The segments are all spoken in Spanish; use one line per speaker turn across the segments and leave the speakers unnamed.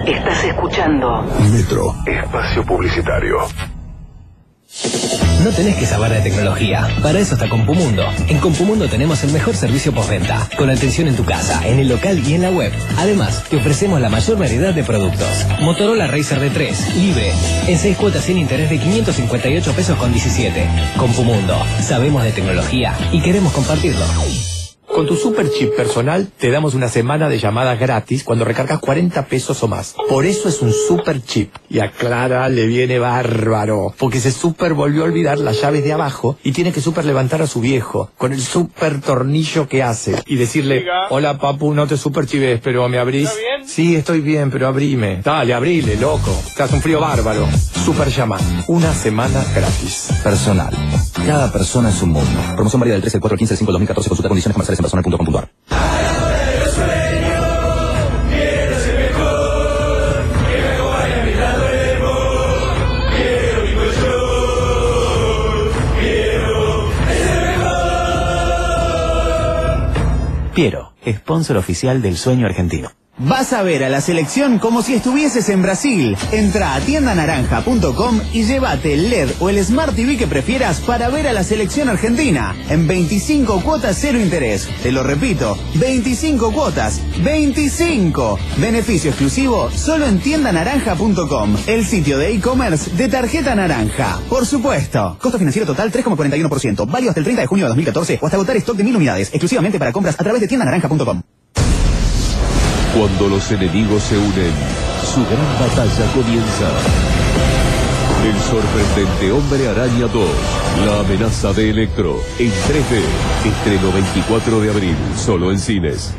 Estás escuchando
Metro, espacio publicitario.
No tenés que saber de tecnología. Para eso está Compumundo. En Compumundo tenemos el mejor servicio postventa, con atención en tu casa, en el local y en la web. Además, te ofrecemos la mayor variedad de productos. Motorola Razr D3, libre, en 6 cuotas sin interés de 558 pesos con 17. Compumundo. Sabemos de tecnología y queremos compartirlo.
Con tu super chip personal te damos una semana de llamadas gratis cuando recargas 40 pesos o más. Por eso es un super chip. Y a Clara le viene bárbaro, porque se super volvió a olvidar las llaves de abajo y tiene que super levantar a su viejo con el super tornillo que hace y decirle: Diga. Hola papu, no te super chives, pero ¿me abrís? ¿Está bien? Sí, estoy bien, pero abrime. Dale, abrile, loco. Te hace un frío bárbaro. Super llama. Una semana gratis.
Personal. Cada persona es un mundo. Promoción válida del 13 al 4 al 15 del 5 del 2014. Consulta condiciones comerciales en personal.com.ar.
Piero, sponsor oficial del sueño argentino. Vas a ver a la selección como si estuvieses en Brasil. Entra a tiendanaranja.com y llévate el LED o el Smart TV que prefieras para ver a la selección argentina. En 25 cuotas cero interés. Te lo repito, 25 cuotas. 25. Beneficio exclusivo solo en tiendanaranja.com. El sitio de e-commerce de Tarjeta Naranja. Por supuesto. Costo financiero total 3,41%. Válido hasta el 30 de junio de 2014 o hasta agotar stock de 1000 unidades. Exclusivamente para compras a través de tiendanaranja.com.
Cuando los enemigos se unen, su gran batalla comienza. El sorprendente Hombre Araña 2, la amenaza de Electro, en 3D, estreno 24 de abril, solo en cines.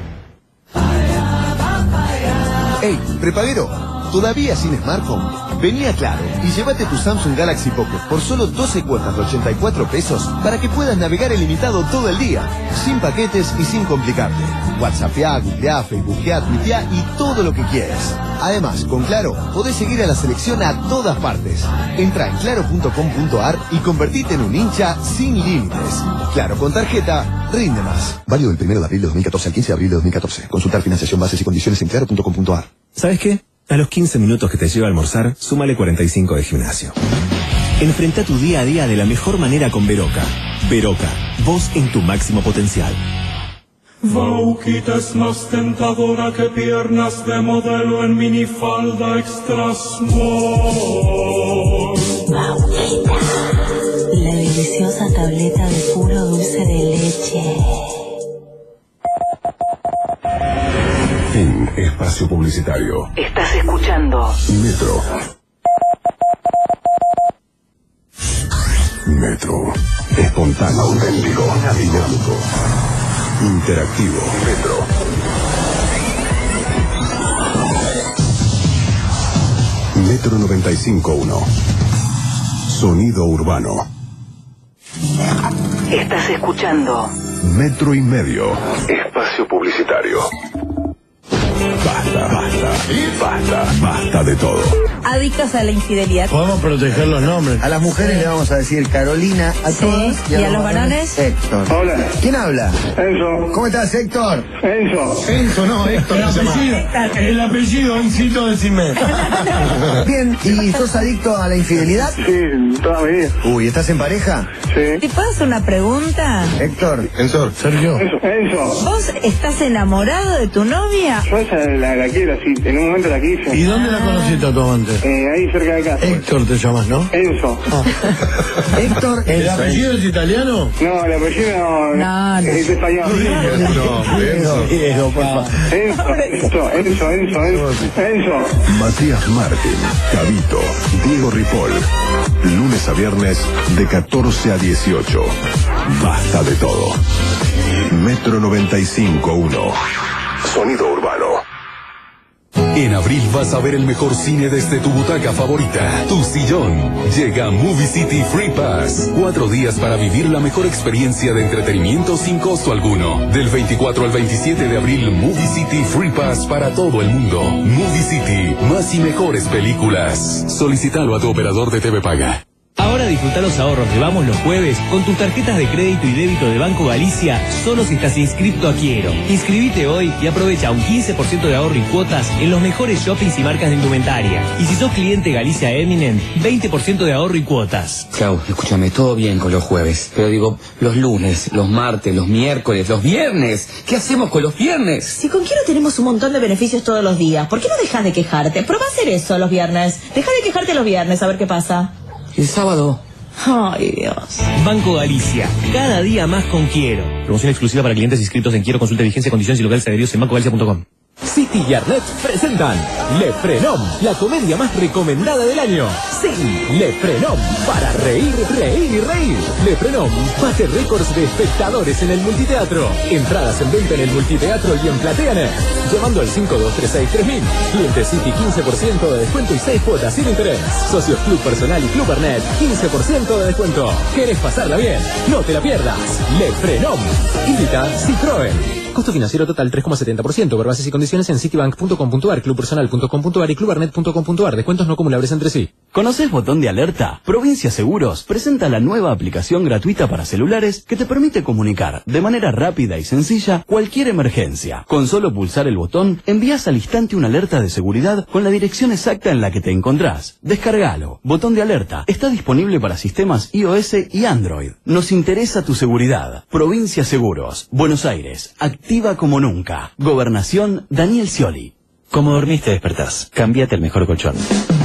Hey, prepaguero, ¿todavía sin smartphone? Vení a Claro y llévate tu Samsung Galaxy Pocket por solo 12 cuotas de 84 pesos para que puedas navegar ilimitado todo el día, sin paquetes y sin complicarte. WhatsAppea, googleá, Facebookea, tuitea y todo lo que quieras. Además, con Claro, podés seguir a la selección a todas partes. Entra en claro.com.ar y convertite en un hincha sin límites. Claro, con tarjeta, rinde más.
Válido del 1 de abril de 2014 al 15 de abril de 2014. Consultar financiación, bases y condiciones en claro.com.ar.
¿Sabes qué? A los 15 minutos que te lleva a almorzar, súmale 45 de gimnasio. Enfrenta tu día a día de la mejor manera con Veroca. Veroca, vos en tu máximo potencial.
Vauquita es más tentadora que piernas de modelo en minifalda extra small.
Vauquita, la deliciosa tableta de puro dulce de leche.
En espacio publicitario.
Estás escuchando
Metro. Metro. Espontáneo, auténtico, dinámico, interactivo. Metro. Metro 95.1. Sonido urbano.
Estás escuchando
Metro y medio. Espacio publicitario. Basta, basta, basta, basta de todo.
Adictos a la infidelidad.
Podemos proteger los nombres.
A las mujeres le vamos a decir Carolina, a todos.
¿Y a los varones?
Héctor.
Hola.
¿Quién habla?
Enzo.
¿Cómo estás, Héctor?
Enzo.
Enzo, no, Héctor.
El apellido, Encito, decime.
Bien, ¿y sos adicto a la infidelidad?
Sí, toda mi vida.
Uy, ¿estás en pareja?
Sí.
¿Te puedo hacer una pregunta?
Héctor.
Enzo.
Sergio. Enzo.
¿Vos estás enamorado de tu novia?
Yo esa la quiero, sí. En un momento la quise.
¿Y dónde la conociste a tu amante?
Ahí cerca de casa.
Héctor te llamas, ¿no?
Enzo.
Héctor.
¿El apellido es italiano? No, el apellido
no.
Es español.
Enzo, por favor.
Enzo.
Matías Martín, Cabito, Diego Ripoll. Lunes a viernes de 14 a 18. Basta de todo. Metro 95.1. Sonido urbano. En abril vas a ver el mejor cine desde tu butaca favorita, tu sillón. Llega Movie City Free Pass. 4 días para vivir la mejor experiencia de entretenimiento sin costo alguno. Del 24 al 27 de abril, Movie City Free Pass para todo el mundo. Movie City, más y mejores películas. Solicítalo a tu operador de TV Paga.
Ahora disfruta los ahorros de Vamos los Jueves con tus tarjetas de crédito y débito de Banco Galicia solo si estás inscrito a Quiero. Inscribite hoy y aprovecha un 15% de ahorro y cuotas en los mejores shoppings y marcas de indumentaria. Y si sos cliente Galicia Eminent, 20% de ahorro y cuotas.
Clau, escúchame, todo bien con los jueves, pero digo, los lunes, los martes, los miércoles, los viernes. ¿Qué hacemos con los viernes?
Si con Quiero tenemos un montón de beneficios todos los días, ¿por qué no dejas de quejarte? Prueba a hacer eso los viernes. Deja de quejarte los viernes, a ver qué pasa.
El sábado.
Ay, Dios.
Banco Galicia, cada día más con Quiero. Promoción exclusiva para clientes inscritos en Quiero. Consulta vigencia, condiciones y locales adheridos en bancogalicia.com.
City y Arlet presentan Le Frenom, la comedia más recomendada del año. Sí, Le Frenom, para reír, reír y reír. Le Frenom bate récords de espectadores en el multiteatro. Entradas en venta en el multiteatro y en PlateaNet. Llamando al 5236-3000. Cliente City 15% de descuento y 6 cuotas sin interés. Socios Club Personal y Club Arnet 15% de descuento. ¿Querés pasarla bien? No te la pierdas. Le Frenom. Invita Citroën. Costo financiero total 3,70%. Por bases y condiciones en citibank.com.ar, clubpersonal.com.ar y clubarnet.com.ar. Descuentos no acumulables entre sí.
¿Conoces Botón de Alerta? Provincia Seguros presenta la nueva aplicación gratuita para celulares que te permite comunicar de manera rápida y sencilla cualquier emergencia. Con solo pulsar el botón, envías al instante una alerta de seguridad con la dirección exacta en la que te encontrás. Descargalo. Botón de Alerta está disponible para sistemas iOS y Android. Nos interesa tu seguridad. Provincia Seguros. Buenos Aires. Activa como nunca. Gobernación Daniel Scioli.
Como dormiste despertás. Cámbiate el mejor colchón.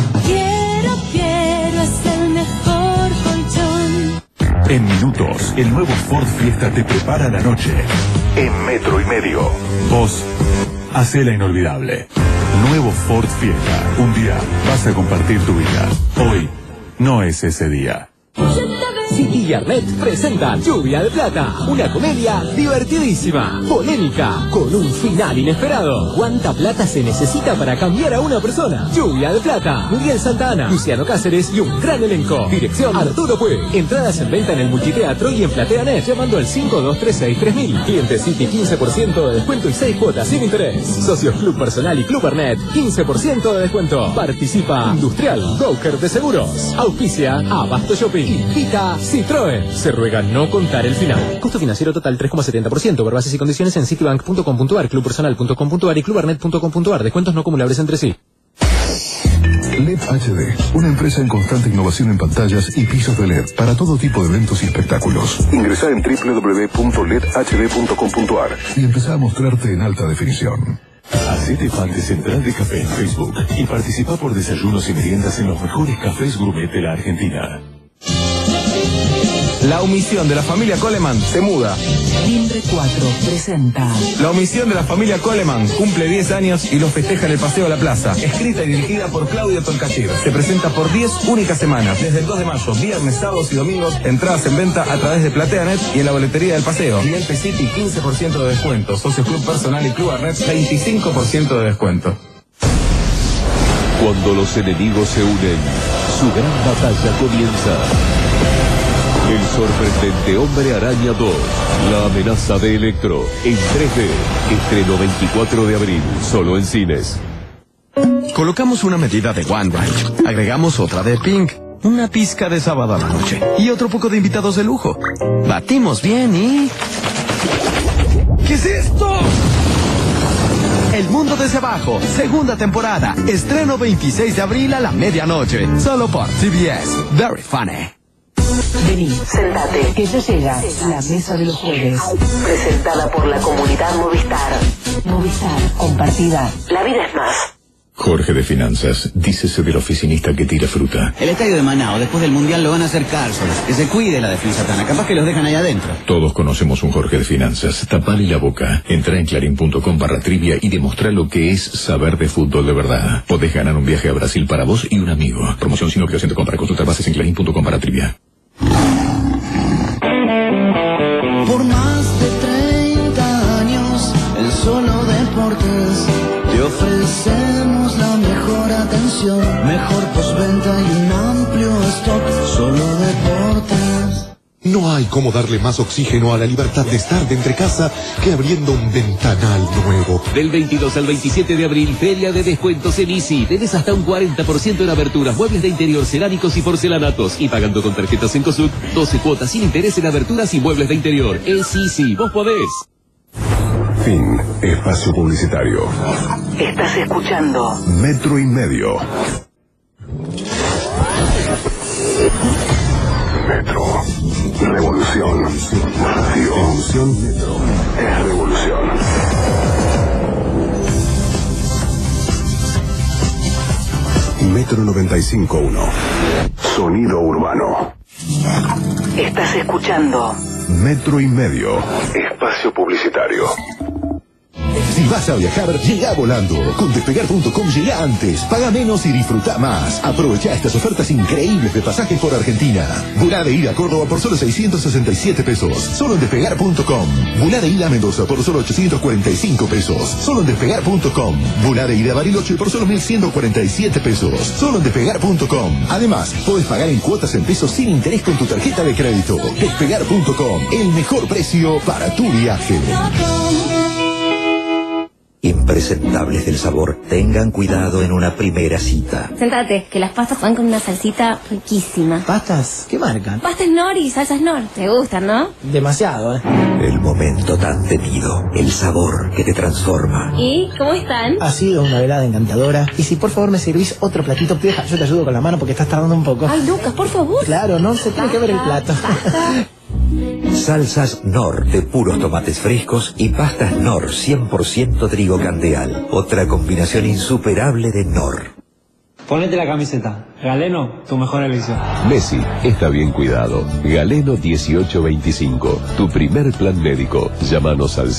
Quiero, es el mejor colchón.
En minutos, el nuevo Ford Fiesta te prepara la noche. En metro y medio. Vos, hacela inolvidable. Nuevo Ford Fiesta. Un día vas a compartir tu vida. Hoy no es ese día.
City y Arlet presentan Lluvia de Plata, una comedia divertidísima, polémica, con un final inesperado. ¿Cuánta plata se necesita para cambiar a una persona? Lluvia de Plata, Miguel Santana, Luciano Cáceres y un gran elenco. Dirección Arturo Puig. Entradas en venta en el multiteatro y en PlateaNet llamando al 5236-3000. Cliente City 15% de descuento y 6 cuotas sin interés. Socios Club Personal y Club Arnet 15% de descuento. Participa Industrial, broker de seguros. Auspicia Abasto Shopping. Invita Citroën. Se ruega no contar el final. Costo financiero total 3,70%. Por bases y condiciones en citibank.com.ar, clubpersonal.com.ar y clubarnet.com.ar. Descuentos no acumulables entre sí.
LED HD, una empresa en constante innovación en pantallas y pisos de LED para todo tipo de eventos y espectáculos. Ingresá en www.ledhd.com.ar y empezá a mostrarte en alta definición. Hacete fan de Central de Café en Facebook y participa por desayunos y meriendas en los mejores cafés gourmet de la Argentina.
La omisión de la familia Coleman se muda.
Timbre 4 presenta.
La omisión de la familia Coleman cumple 10 años y lo festeja en el Paseo de la Plaza. Escrita y dirigida por Claudio Tolcachir. Se presenta por 10 únicas semanas. Desde el 2 de mayo, viernes, sábados y domingos. Entradas en venta a través de PlateaNet y en la boletería del Paseo. Cliente City 15% de descuento. Socios Club Personal y Club Arnet 25% de descuento.
Cuando los enemigos se unen, su gran batalla comienza. El sorprendente Hombre Araña 2, la amenaza de Electro, en 3D, estreno 24 de abril, solo en cines.
Colocamos una medida de One Right, agregamos otra de Pink, una pizca de Sábado a la Noche y otro poco de invitados de lujo. Batimos bien y... ¿Qué es esto? El Mundo desde Abajo, segunda temporada, estreno 26 de abril a la medianoche, solo por CBS. Very funny.
Vení, sentate, que ya llega la mesa de los jueves. Presentada por la comunidad Movistar. Movistar, compartida. La vida es más.
Jorge de Finanzas, dícese del oficinista que tira fruta.
El estadio de Manao, después del Mundial lo van a hacer cárceles. Que se cuide la defensa tana, capaz que los dejan ahí adentro.
Todos conocemos un Jorge de Finanzas. Tapale la boca. Entra en clarín.com/trivia y demostrá lo que es saber de fútbol de verdad. Podés ganar un viaje a Brasil para vos y un amigo. Promoción sin obligación de compra. Consultar bases en clarín.com/trivia.
Por más de 30 años, en Solo Deportes, te ofrecemos la mejor atención, mejor postventa y un amplio stock. Solo Deportes.
No
No hay cómo darle más oxígeno a la libertad de estar de entre casa que abriendo un ventanal nuevo.
Del 22 al 27 de abril, feria de descuentos en Easy. Tenés hasta un 40% en aberturas, muebles de interior, cerámicos y porcelanatos. Y pagando con tarjetas en COSUC, 12 cuotas sin interés en aberturas y muebles de interior. Es Easy, vos podés.
Fin. Espacio publicitario.
Estás escuchando
Metro y Medio. Metro. Revolución. Radio. Evolución Metro. Es revolución. Metro 95.1. Sonido urbano.
Estás escuchando
Metro y Medio. Espacio publicitario.
Si vas a viajar, llega volando. Con Despegar.com llega antes. Paga menos y disfruta más. Aprovecha estas ofertas increíbles de pasajes por Argentina. Volá de ida a Córdoba por solo 667 pesos. Solo en Despegar.com. Volá de ida a Mendoza por solo 845 pesos. Solo en Despegar.com. Volá de ida a Bariloche por solo 1.147 pesos. Solo en Despegar.com. Además, podés pagar en cuotas en pesos sin interés con tu tarjeta de crédito. Despegar.com. El mejor precio para tu viaje.
Impresentables del sabor, tengan cuidado en una primera cita.
Sentate, que las pastas van con una salsita riquísima.
¿Pastas? ¿Qué marca?
Pastas Knorr y salsas Knorr. ¿Te gustan, no?
Demasiado, ¿eh?
El momento tan temido, el sabor que te transforma.
¿Y cómo están?
Ha sido una velada encantadora. Y si por favor me servís otro platito, deja, yo te ayudo con la mano porque estás tardando un poco.
Ay, Lucas, por favor.
Claro, no se tiene que ver el plato.
Salsas Knorr de puros tomates frescos y pastas Knorr 100% trigo candeal. Otra combinación insuperable de Knorr.
Ponete la camiseta. Galeno, tu mejor elección.
Messi está bien cuidado. Galeno 1825. Tu primer plan médico. Llámanos al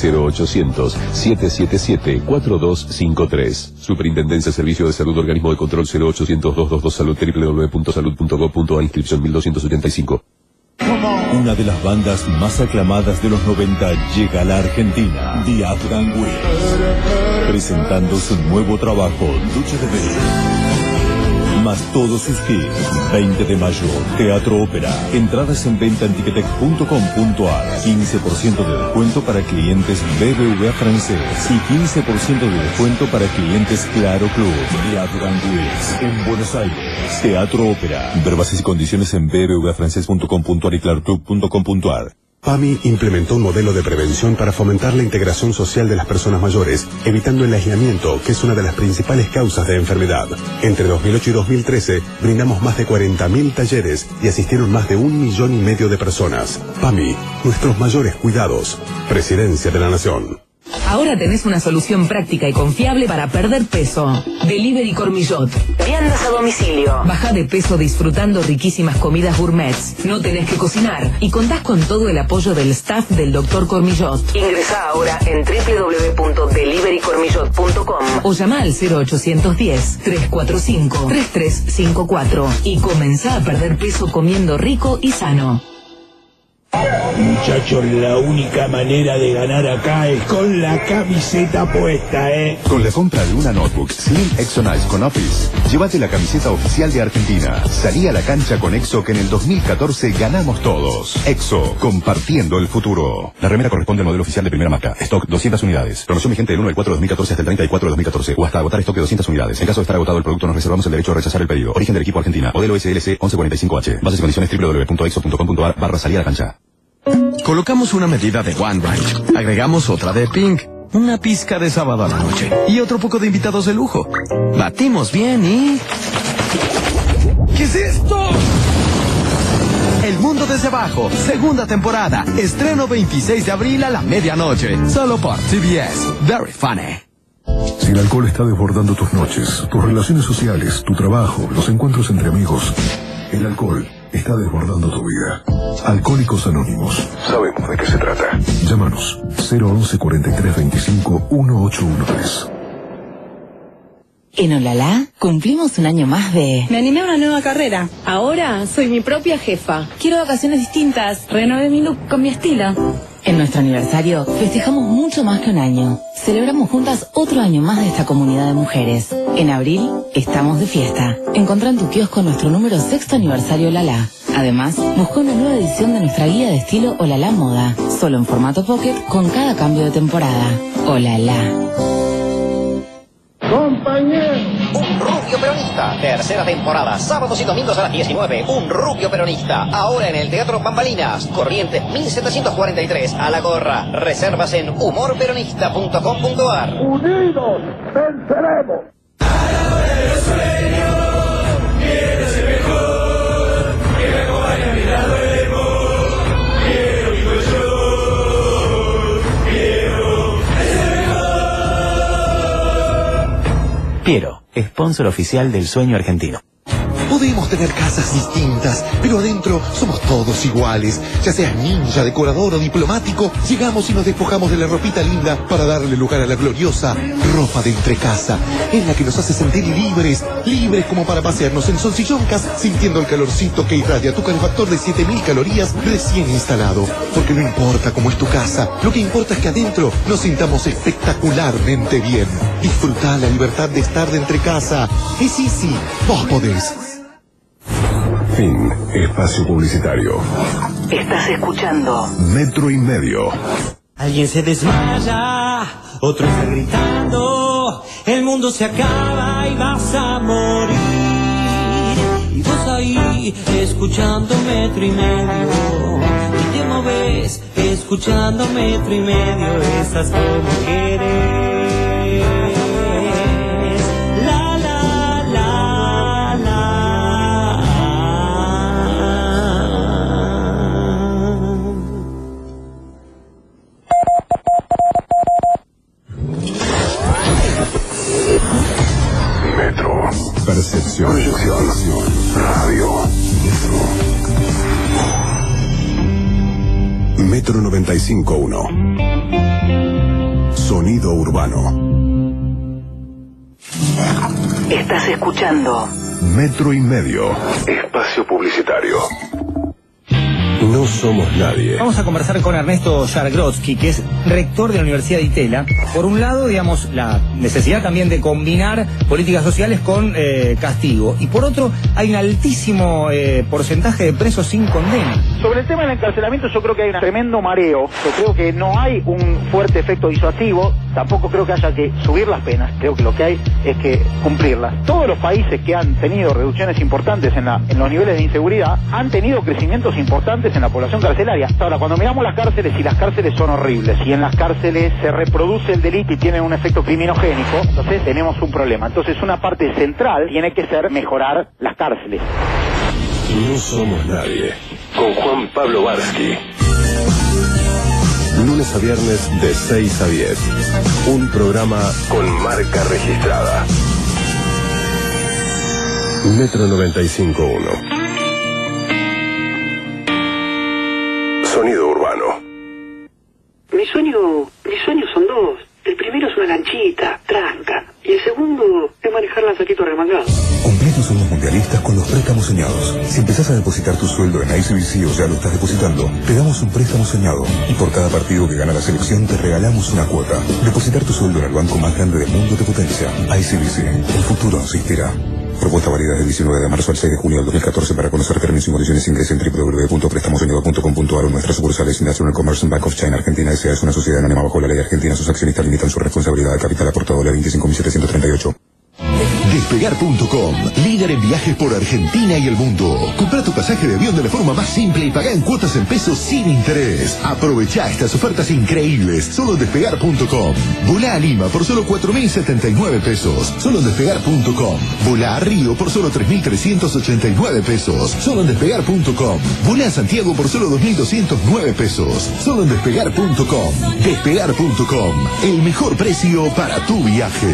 0800-777-4253. Superintendencia Servicio de Salud, Organismo de Control 0800-222 Salud, www.salud.gov.a, inscripción 1285.
Una de las bandas más aclamadas de los 90 llega a la Argentina, The Afghan Wigs, presentando su nuevo trabajo, Lucha de Ver. Más todos sus hits. 20 de mayo, Teatro Ópera. Entradas en venta en ticketek.com.ar. 15% de descuento para clientes BBVA francés y 15% de descuento para clientes Claro Club. The Afghan Wigs en Buenos Aires. Teatro Ópera. Ver bases y condiciones en bbvafrancés.com.ar y claroclub.com.ar.
PAMI implementó un modelo de prevención para fomentar la integración social de las personas mayores, evitando el aislamiento, que es una de las principales causas de enfermedad. Entre 2008 y 2013, brindamos más de 40.000 talleres y asistieron más de 1,5 millones de personas. PAMI, nuestros mayores cuidados. Presidencia de la Nación.
Ahora tenés una solución práctica y confiable para perder peso. Delivery Cormillot. Viandas a domicilio. Baja de peso disfrutando riquísimas comidas gourmets. No tenés que cocinar y contás con todo el apoyo del staff del Dr. Cormillot. Ingresá ahora en www.deliverycormillot.com o llama al 0810-345-3354 y comenzá a perder peso comiendo rico y sano.
Muchachos, la única manera de ganar acá es con la camiseta puesta,
Con la compra de una notebook Slim Exonice con Office, llévate la camiseta oficial de Argentina. Salí a la cancha con Exo, que en el 2014 ganamos todos. Exo, compartiendo el futuro. La remera corresponde al modelo oficial de primera marca. Stock 200 unidades. Promoción vigente del 1 del 4 de 2014 hasta el 30 del 4 de 2014 o hasta agotar stock de 200 unidades. En caso de estar agotado el producto, nos reservamos el derecho a rechazar el pedido. Origen del equipo Argentina. Modelo SLC 1145H. Bases y condiciones www.exo.com.ar/salir a la cancha.
Colocamos una medida de One Right. Agregamos otra de Pink. Una pizca de sábado a la noche. Y otro poco de invitados de lujo. Batimos bien y... ¿qué es esto? El Mundo desde Abajo, segunda temporada. Estreno 26 de abril a la medianoche. Solo por CBS. Very funny.
Si el alcohol está desbordando tus noches, tus relaciones sociales, tu trabajo, los encuentros entre amigos, el alcohol está desbordando tu vida. Alcohólicos Anónimos. Sabemos de qué se trata. Llámanos 011 43 25 1813.
En Olala cumplimos un año más de...
Me animé a una nueva carrera. Ahora soy mi propia jefa.
Quiero vacaciones distintas.
Renové mi look con mi estilo.
En nuestro aniversario festejamos mucho más que un año. Celebramos juntas otro año más de esta comunidad de mujeres. En abril estamos de fiesta. Encontrá en tu kiosco nuestro número 6º aniversario Olala. Además, busca una nueva edición de nuestra guía de estilo Olala Moda, solo en formato pocket con cada cambio de temporada. Olala.
Compañero. Un rubio peronista. Tercera temporada. Sábados y domingos a las 19. Un rubio peronista. Ahora en el Teatro Bambalinas. Corrientes 1743. A la gorra. Reservas en humorperonista.com.ar.
Unidos venceremos.
Piero, sponsor oficial del sueño argentino.
Podemos tener casas distintas, pero adentro somos todos iguales. Ya seas ninja, decorador o diplomático, llegamos y nos despojamos de la ropita linda para darle lugar a la gloriosa ropa de entrecasa. Es la que nos hace sentir libres, libres como para pasearnos en solsilloncas, sintiendo el calorcito que irradia tu calefactor de 7000 calorías recién instalado. Porque no importa cómo es tu casa, lo que importa es que adentro nos sintamos espectacularmente bien. Disfruta la libertad de estar de entrecasa. Es easy, vos podés.
Fin. Espacio publicitario.
Estás escuchando
Metro y Medio.
Alguien se desmaya, otro está gritando, el mundo se acaba y vas a morir. Y vos ahí, escuchando Metro y Medio, y te moves, escuchando Metro y Medio, estás como quieres.
Percepción, proyección, radio, Metro 95.1. Sonido urbano.
Estás escuchando
Metro y Medio. Espacio publicitario. No somos nadie.
Vamos a conversar con Ernesto Yargrodsky, que es rector de la Universidad de Itela. Por un lado, digamos, la necesidad también de combinar políticas sociales con castigo. Y por otro, hay un altísimo porcentaje de presos sin condena.
Sobre el tema del encarcelamiento, yo creo que hay un tremendo mareo. Yo creo que no hay un fuerte efecto disuasivo. Tampoco creo que haya que subir las penas. Creo que lo que hay es que cumplirlas. Todos los países que han tenido reducciones importantes en los niveles de inseguridad han tenido crecimientos importantes en la población carcelaria. Ahora, cuando miramos las cárceles, y las cárceles son horribles, y en las cárceles se reproduce el delito y tienen un efecto criminogénico, entonces tenemos un problema. Entonces, una parte central tiene que ser mejorar las cárceles.
No somos nadie. Con Juan Pablo Barsky. Lunes a viernes de 6 a 10. Un programa con marca registrada. Metro 95.1. Sonido urbano.
Mis sueños son dos. El primero es una lanchita, tranca. Y el segundo es manejar la saquito remangado.
Cumplí tus sueños mundialistas con los préstamos soñados. Si empezás a depositar tu sueldo en ICBC o ya lo estás depositando, te damos un préstamo soñado. Y por cada partido que gana la selección te regalamos una cuota. Depositar tu sueldo en el banco más grande del mundo te potencia. ICBC. El futuro asistirá. Propuesta válida del 19 de marzo al 6 de junio del 2014. Para conocer términos y condiciones ingrese en www.prestamosoñado.com.ar. Nuestras sucursales National Commerce Bank of China Argentina S.A. es una sociedad anónima bajo la ley argentina. Sus accionistas limitan su responsabilidad de capital aportado a 25.738.
Despegar.com, líder en viajes por Argentina y el mundo. Compra tu pasaje de avión de la forma más simple y pagá en cuotas en pesos sin interés. Aprovecha estas ofertas increíbles solo en Despegar.com. Volá a Lima por solo 4.079 pesos. Solo en Despegar.com. Volá a Río por solo 3.389 pesos. Solo en Despegar.com. Volá a Santiago por solo 2.209 pesos. Solo en Despegar.com. Despegar.com. El mejor precio para tu viaje.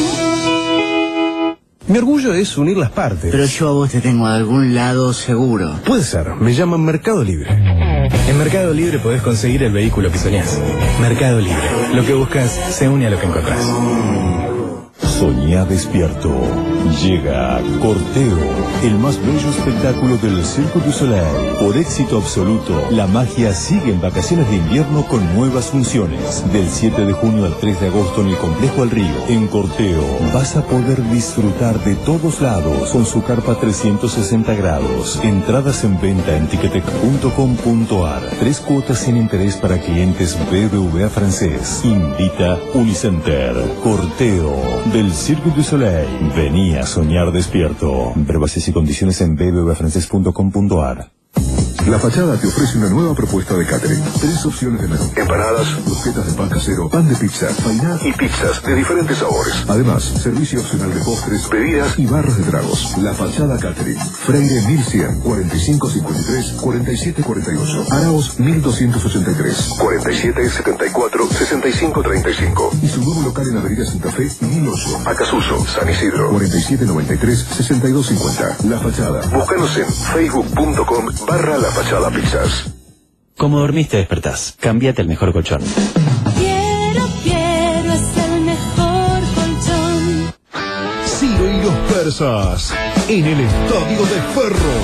Mi orgullo es unir las partes.
Pero yo a vos te tengo de algún lado seguro.
Puede ser, me llaman Mercado Libre. En Mercado Libre podés conseguir el vehículo que soñás. Mercado Libre, lo que buscas se une a lo que encontrás.
Soñá despierto. Llega Corteo, el más bello espectáculo del Cirque du Soleil. Por éxito absoluto, la magia sigue en vacaciones de invierno con nuevas funciones. Del 7 de junio al 3 de agosto en el Complejo al Río. En Corteo vas a poder disfrutar de todos lados con su carpa 360 grados. Entradas en venta en ticketek.com.ar. 3 cuotas sin interés para clientes BBVA francés. Invita Unicenter. Corteo del Cirque du Soleil. Vení a soñar despierto. Ver bases y condiciones en bbvafrancés.com.ar.
La Fachada te ofrece una nueva propuesta de catering. 3 opciones de menú: empanadas, croquetas de pan casero, pan de pizza, fainá y pizzas de diferentes sabores. Además, servicio opcional de postres, bebidas y barras de tragos. La Fachada Catering. Freire 1100, 4553, 4748. Araos 1283, 4774, 6535. Y su nuevo local en Avenida Santa Fe, 1008. Acasuso, San Isidro, 4793, 6250. La Fachada. Búscanos en facebook.com/La Fachada Pizzas.
Como dormiste, despertás. Cámbiate el mejor colchón.
Quiero, es el mejor colchón.
Ciro y los persas en el Estadio de Ferro.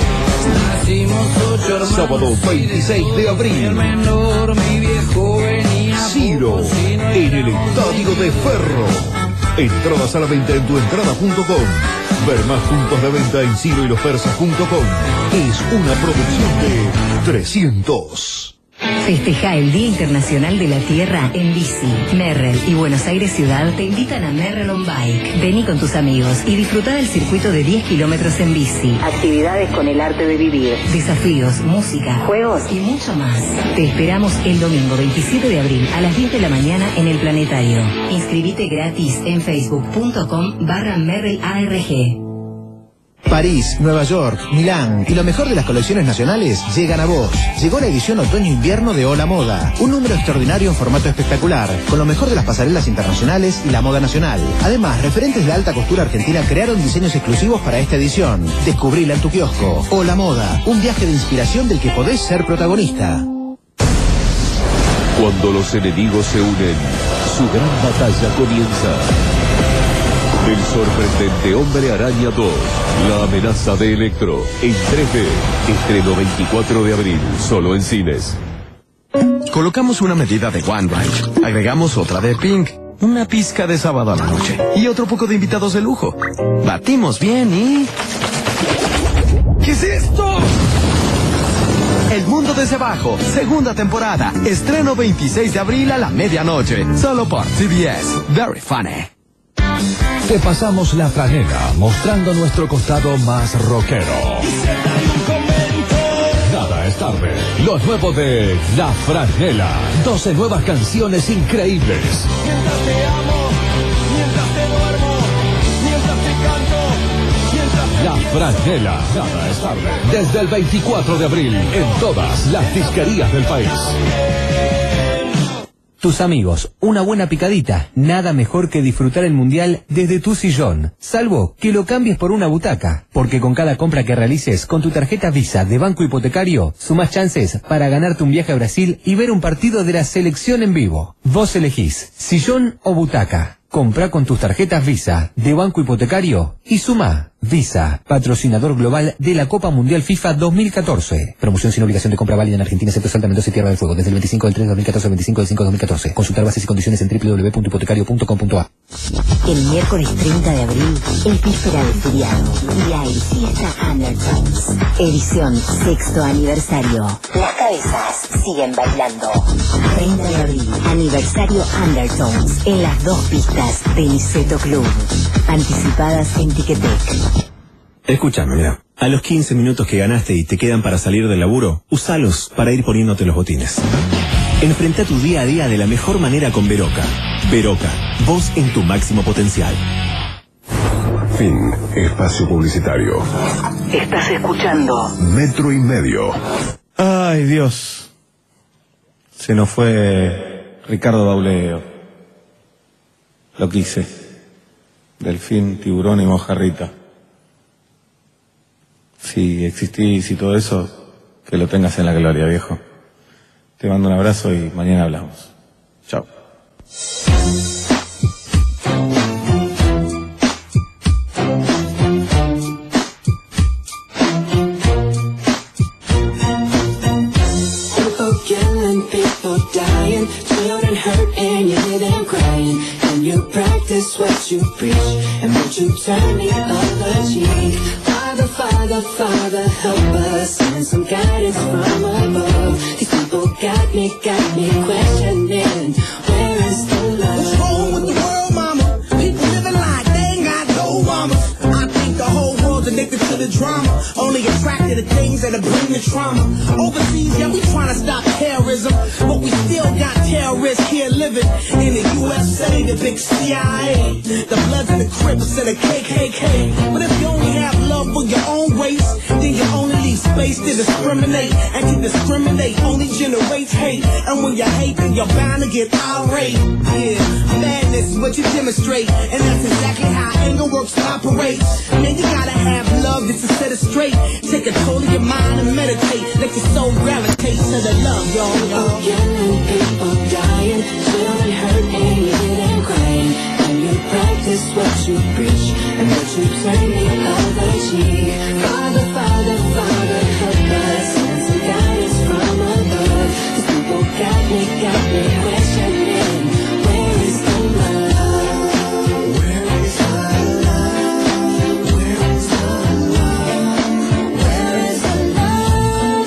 Sábado 26 de abril. Ciro en el Estadio de Ferro. Entradas a la venta en tuentrada.com. Ver más puntos de venta en ciroylospersas.com. Es una producción de 300.
Festeja el Día Internacional de la Tierra en bici. Merrell y Buenos Aires Ciudad te invitan a Merrell on Bike. Vení con tus amigos y disfruta del circuito de 10 kilómetros en bici. Actividades con el arte de vivir. Desafíos, música, juegos y mucho más. Te esperamos el domingo 27 de abril a las 10 de la mañana en el Planetario. Inscribite gratis en facebook.com/MerrellARG.
París, Nueva York, Milán y lo mejor de las colecciones nacionales llegan a vos. Llegó la edición otoño-invierno de Hola Moda. Un número extraordinario en formato espectacular, con lo mejor de las pasarelas internacionales y la moda nacional. Además, referentes de alta costura argentina crearon diseños exclusivos para esta edición. Descubrila en tu kiosco. Hola Moda, un viaje de inspiración del que podés ser protagonista.
Cuando los enemigos se unen, su gran batalla comienza. El sorprendente Hombre Araña 2, la amenaza de Electro, en 3D, estreno 24 de abril, solo en cines.
Colocamos una medida de One Right, agregamos otra de Pink, una pizca de sábado a la noche y otro poco de invitados de lujo. Batimos bien y... ¿Qué es esto? El Mundo desde Abajo, segunda temporada, estreno 26 de abril a la medianoche, solo por CBS. Very funny.
Te pasamos la franela, mostrando nuestro costado más rockero. Nada es tarde. Lo nuevo de La Franela. 12 nuevas canciones increíbles.
Mientras te amo, mientras te duermo, mientras te canto, mientras te...
La Franela. Nada es tarde. Desde el 24 de abril, en todas las disquerías del país.
Tus amigos, una buena picadita, nada mejor que disfrutar el mundial desde tu sillón, salvo que lo cambies por una butaca, porque con cada compra que realices con tu tarjeta Visa de Banco Hipotecario, sumás chances para ganarte un viaje a Brasil y ver un partido de la selección en vivo. Vos elegís, sillón o butaca. Comprá con tus tarjetas Visa de Banco Hipotecario y sumá. Visa, patrocinador global de la Copa Mundial FIFA 2014. Promoción sin obligación de compra válida en Argentina, excepto Salta, Mendoza y Tierra del Fuego. Desde el 25 del 3 de 2014 al 25 del 5 de 2014. Consultar bases y condiciones en www.hipotecario.com.ar.
El miércoles 30 de abril es víspera de feriado y hay fiesta Undertones. Edición 6º aniversario. Las cabezas siguen bailando. 30 de abril, aniversario Undertones en las 2 pistas de Niceto Club. Anticipadas en Ticketek.
Escúchame, mira. A los 15 minutos que ganaste y te quedan para salir del laburo, usalos para ir poniéndote los botines. Enfrenta tu día a día de la mejor manera con Veroca. Veroca, vos en tu máximo potencial.
Fin. Espacio publicitario.
Estás escuchando
Metro y Medio.
Ay, Dios. Se nos fue Ricardo Bauleo. Lo quise. Delfín, tiburón y mojarrita. Si existís y todo eso, que lo tengas en la gloria, viejo. Te mando un abrazo y mañana hablamos. Chao.
and won't you turn the other cheek? Father, Father, Father, help us, send some guidance from above. These people got me questioning, where is the love?
What's wrong with the world, mama? People living like they ain't got no mamas. I think the whole world's addicted to the drama, only attracted to things that'll bring the trauma. Overseas, yeah, we trying to stop terrorism, but we still got terrorists here living in the USA, the big CIA, the Bloods and the Crips and the KKK. But if you only have love for your own race, then you only leave space to discriminate, and to discriminate only generates hate. And when you hate, then you're bound to get irate. Yeah, madness is what you demonstrate, and that's exactly how anger works and operates. Man, you gotta have love just to set it straight. Take control of your mind and meditate. Let your soul gravitate to the love, y'all.
Killing people, dying, children hurt, hated and crying. And you practice what you preach, and what you turn the other cheek. Father, Father, Father, help us, send some guidance from above. These people got me questioning, where is the love? Where is the love? Where is the love? Where is the love?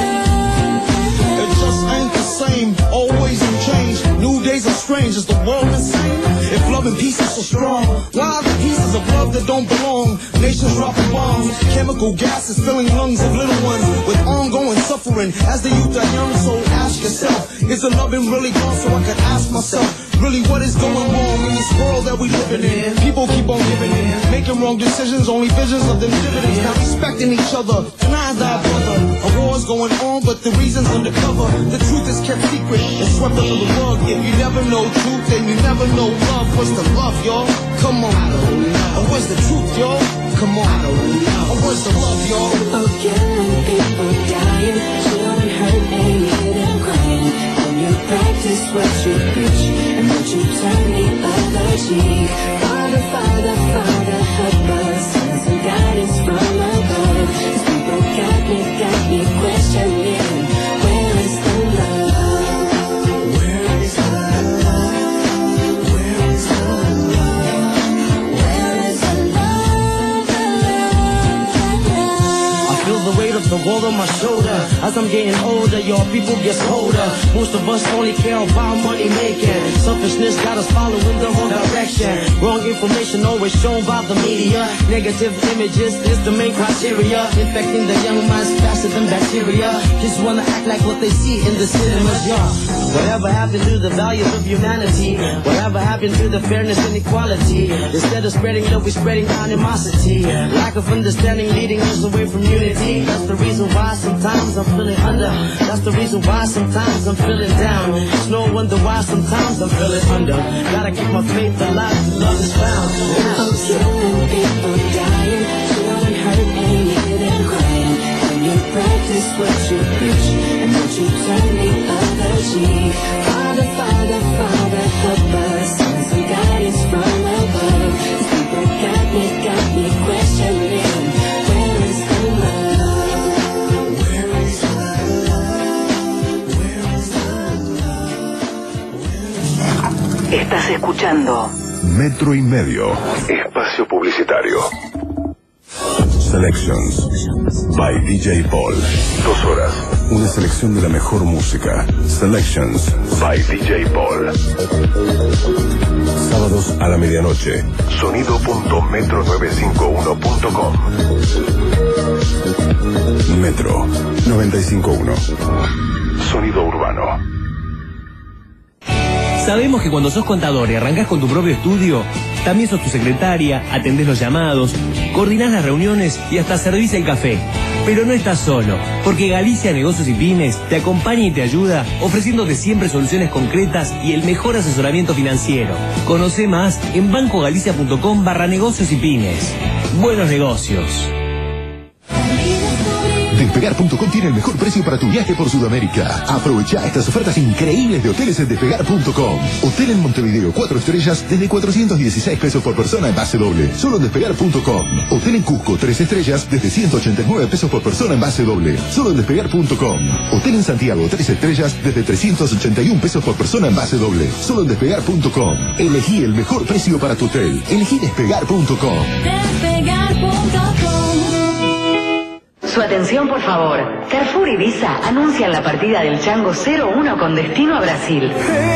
It just ain't the same, always in change. New days are strange, is the world insane? If love and peace is so strong, why are the pieces of love that don't belong? Nations dropping bombs, chemical gases filling lungs of little ones with ongoing suffering as the youth are young. So ask yourself, is the loving really gone? So I could ask myself, really what is going wrong in this world that we living in? People keep on giving in, making wrong decisions, only visions of them dividends. Not respecting each other, denying thy brother. A war's going on, but the reason's undercover. The truth is kept secret and swept under the rug. If you never know truth, then you never know love. What's the love, y'all? Come on. And where's the truth, y'all? Come on. And where's the love, y'all?
Oh, killing people, dying, children hurt, hated and crying. When you practice what you preach, and what you turn the other cheek. Father, Father, Father, help us, send some guidance from above. These people got me questioning, where is the love? Where is the love? Where is the love? Where is the love? I
feel the weight of the world on my shoulder. As I'm getting older, your people get colder. Most of us only care about money making. Selfishness got us following the wrong direction. Wrong information always shown by the media. Negative images is the main criteria. Infecting the young minds faster than bacteria. Just wanna act like what they see in the cinemas, yeah. Whatever happened to the values of humanity? Whatever happened to the fairness and equality? Instead of spreading love, we're spreading animosity. Lack of understanding leading us away from unity. That's the reason why sometimes I'm feeling under. That's the reason why sometimes I'm feeling down. It's no wonder why sometimes I'm feeling under. Gotta keep my faith alive till love is found.
I'm killing people, dying, children hurt, hated and crying. When you practice what you preach, and what you turn the other cheek. Father, Father, Father, help us, send some guidance from above. These people got me questioning, where is the love? Where is the love? Where is the love?
Estás escuchando
Metro y Medio. Espacio publicitario. Selections by DJ Paul. 2 horas. Una selección de la mejor música. Selections by DJ Paul. Sábados a la medianoche. Sonido.metro951.com. Metro 951. Sonido urbano.
Sabemos que cuando sos contador y arrancás con tu propio estudio, también sos tu secretaria, atendés los llamados, coordinás las reuniones y hasta servís el café. Pero no estás solo, porque Galicia Negocios y Pymes te acompaña y te ayuda, ofreciéndote siempre soluciones concretas y el mejor asesoramiento financiero. Conoce más en bancogalicia.com/negocios y pymes. Buenos negocios.
Despegar.com tiene el mejor precio para tu viaje por Sudamérica. Aprovecha estas ofertas increíbles de hoteles en Despegar.com. Hotel en Montevideo 4 estrellas desde 416 pesos por persona en base doble. Solo en Despegar.com. Hotel en Cusco 3 estrellas desde 189 pesos por persona en base doble. Solo en Despegar.com. Hotel en Santiago 3 estrellas desde 381 pesos por persona en base doble. Solo en Despegar.com. Elegí el mejor precio para tu hotel. Elegí Despegar.com.
Su atención, por favor. Carrefour y Visa anuncian la partida del Chango 01 con destino a Brasil.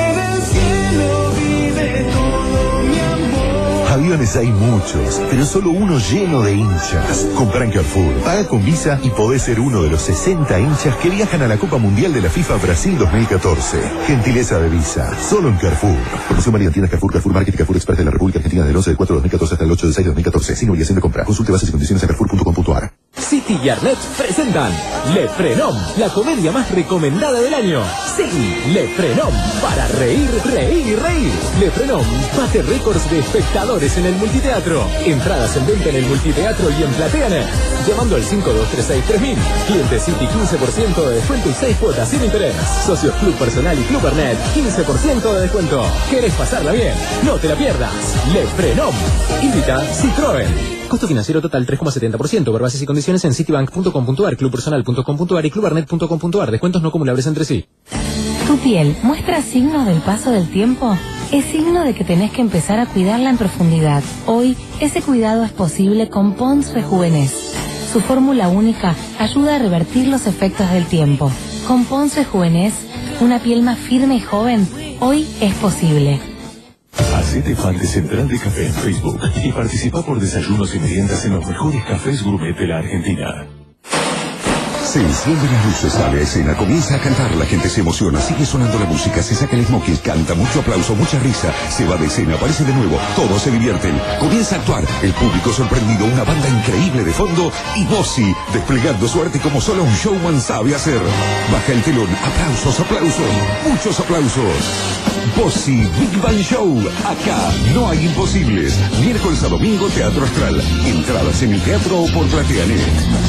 Aviones hay muchos, pero solo uno lleno de hinchas. Compra en Carrefour, paga con Visa y podés ser uno de los 60 hinchas que viajan a la Copa Mundial de la FIFA Brasil 2014. Gentileza de Visa, solo en Carrefour. Promoción válida en tiendas Carrefour, Carrefour Market y Carrefour Express de la República Argentina del 11 del 4 de 2014 hasta el 8 del 6 de 2014. Sin obligación de compra. Consulte bases y condiciones en carrefour.com.ar.
City y Arnett presentan Le Frenom, la comedia más recomendada del año. Sí, Le Frenom, para reír, reír, reír. Le Frenom bate récords de espectadores en el multiteatro. Entradas en venta en el multiteatro y en PlateaNet. Llamando al 5236-3000. Cliente City 15% de descuento y 6 cuotas sin interés. Socios Club Personal y Club Arnett 15% de descuento. ¿Querés pasarla bien? No te la pierdas. Le Frenom. Invita Citroën. Costo financiero total 3,70%. Ver bases y condiciones en citibank.com.ar, clubpersonal.com.ar y clubarnet.com.ar. Descuentos no acumulables entre sí.
¿Tu piel muestra signos del paso del tiempo? Es signo de que tenés que empezar a cuidarla en profundidad. Hoy, ese cuidado es posible con Pond's Rejuvenez. Su fórmula única ayuda a revertir los efectos del tiempo. Con Pond's Rejuvenez, una piel más firme y joven, hoy es posible.
Hacete fan de Central de Café en Facebook y participa por desayunos y meriendas en los mejores cafés gourmet de la Argentina.
Se encienden las luces, sale a escena, comienza a cantar, la gente se emociona, sigue sonando la música, se saca el smoking, canta, mucho aplauso, mucha risa, se va de escena, aparece de nuevo, todos se divierten, comienza a actuar, el público sorprendido, una banda increíble de fondo y Bossi, desplegando su arte como solo un showman sabe hacer. Baja el telón, aplausos, aplausos, muchos aplausos. Bossi Big Bang Show, acá no hay imposibles. Miércoles a domingo, Teatro Astral, entradas en el teatro o por PlateaNet.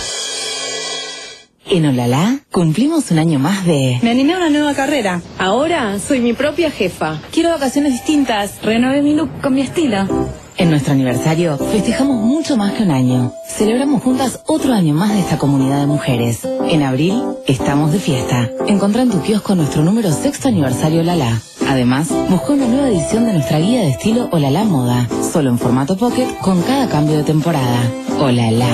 En Olala cumplimos un año más de...
Me animé a una nueva carrera. Ahora soy mi propia jefa. Quiero vacaciones distintas. Renové mi look con mi estilo.
En nuestro aniversario festejamos mucho más que un año. Celebramos juntas otro año más de esta comunidad de mujeres. En abril estamos de fiesta. Encontrá en tu kiosco nuestro número 6º aniversario Olala. Además, buscó una nueva edición de nuestra guía de estilo Olala Moda. Solo en formato pocket con cada cambio de temporada. Olala.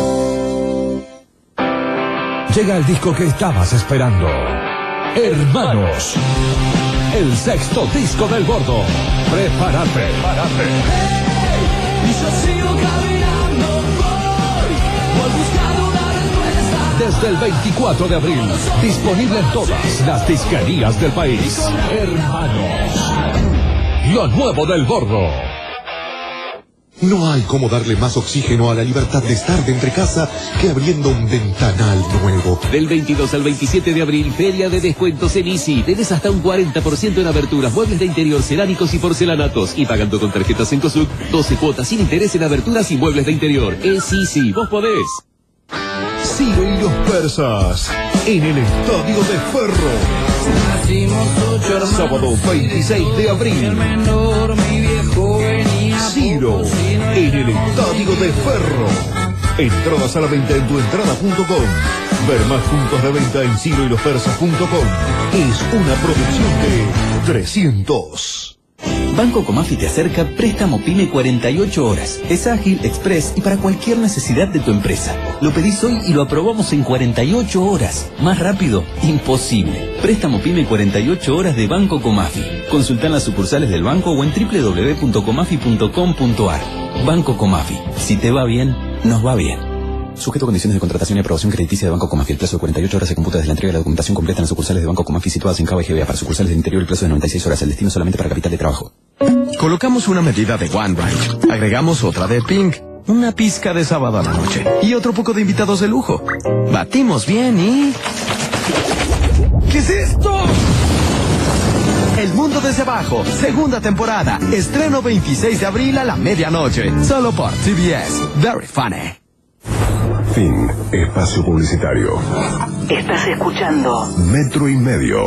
Llega el disco que estabas esperando. Hermanos. El 6º disco del Gordo. Prepárate.
Y yo sigo caminando, voy buscando una respuesta.
Desde el 24 de abril, disponible en todas las disquerías del país. Hermanos. Lo nuevo del Gordo.
No hay como darle más oxígeno a la libertad de estar de entre casa que abriendo un ventanal nuevo.
Del 22 al 27 de abril, feria de descuentos en Easy. Tenés hasta un 40% en aberturas, muebles de interior, cerámicos y porcelanatos. Y pagando con tarjetas Cencosud, 12 cuotas sin interés en aberturas y muebles de interior. Es Easy, vos podés.
Ciro y los persas, en el Estadio de Ferro. Sábado 26 de abril. Ciro, en el Estadio de Ferro. Entradas a la venta en tuentrada.com. Ver más puntos de venta en ciroylopersas.com. Es una producción de 300.
Banco Comafi te acerca préstamo PYME 48 horas. Es ágil, express y para cualquier necesidad de tu empresa. Lo pedís hoy y lo aprobamos en 48 horas. Más rápido, imposible. Préstamo PYME 48 horas de Banco Comafi. Consulta en las sucursales del banco o en www.comafi.com.ar. Banco Comafi. Si te va bien, nos va bien. Sujeto a condiciones de contratación y aprobación crediticia de Banco Comafi. El plazo de 48 horas se computa desde la entrega de la documentación completa en las sucursales de Banco Comafi situadas en Cava y GBA. Para sucursales del interior el plazo de 96 horas. El destino solamente para capital de trabajo.
Colocamos una medida de One Right. Agregamos otra de Pink. Una pizca de sábado a la noche. Y otro poco de invitados de lujo. Batimos bien y... ¿Qué es esto? El Mundo desde Abajo, segunda temporada. Estreno 26 de abril a la medianoche. Solo por CBS. Very funny.
Fin. Espacio publicitario.
Estás escuchando
Metro y Medio.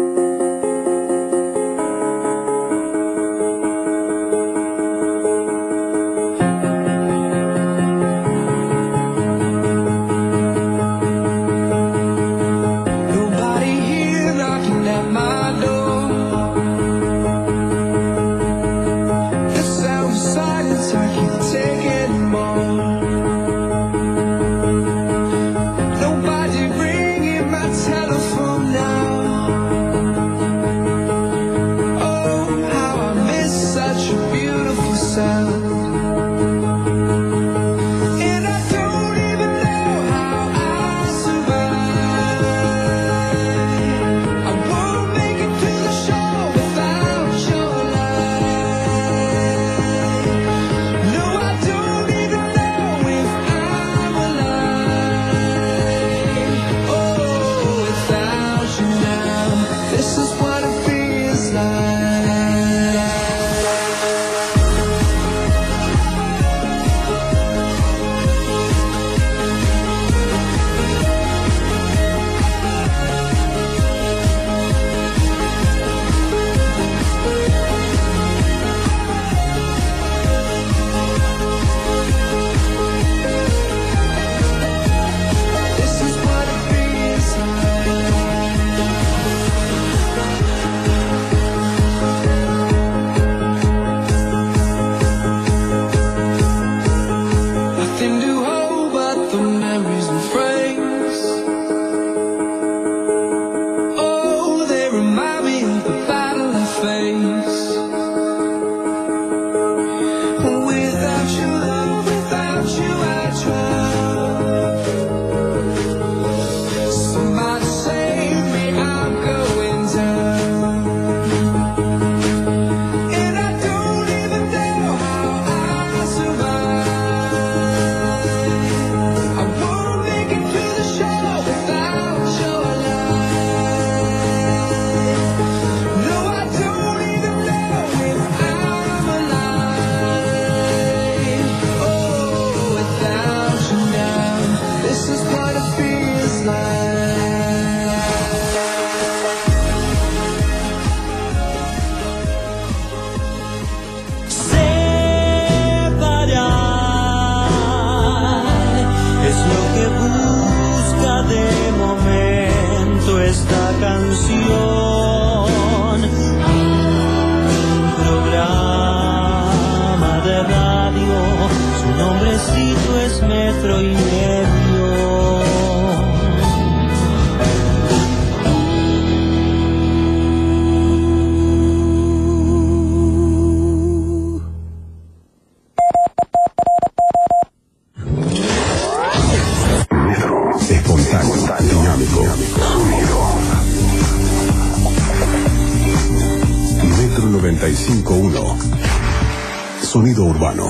Sonido urbano.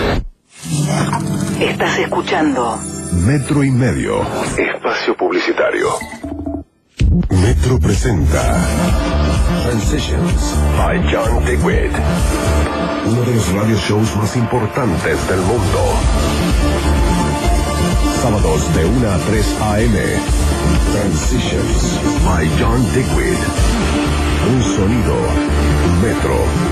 Estás escuchando
Metro y Medio. Espacio publicitario. Metro presenta Transitions by John DeWitt. Uno de los radio shows más importantes del mundo. Sábados de 1 a 3 a.m. Transitions by John DeWitt. Un sonido Metro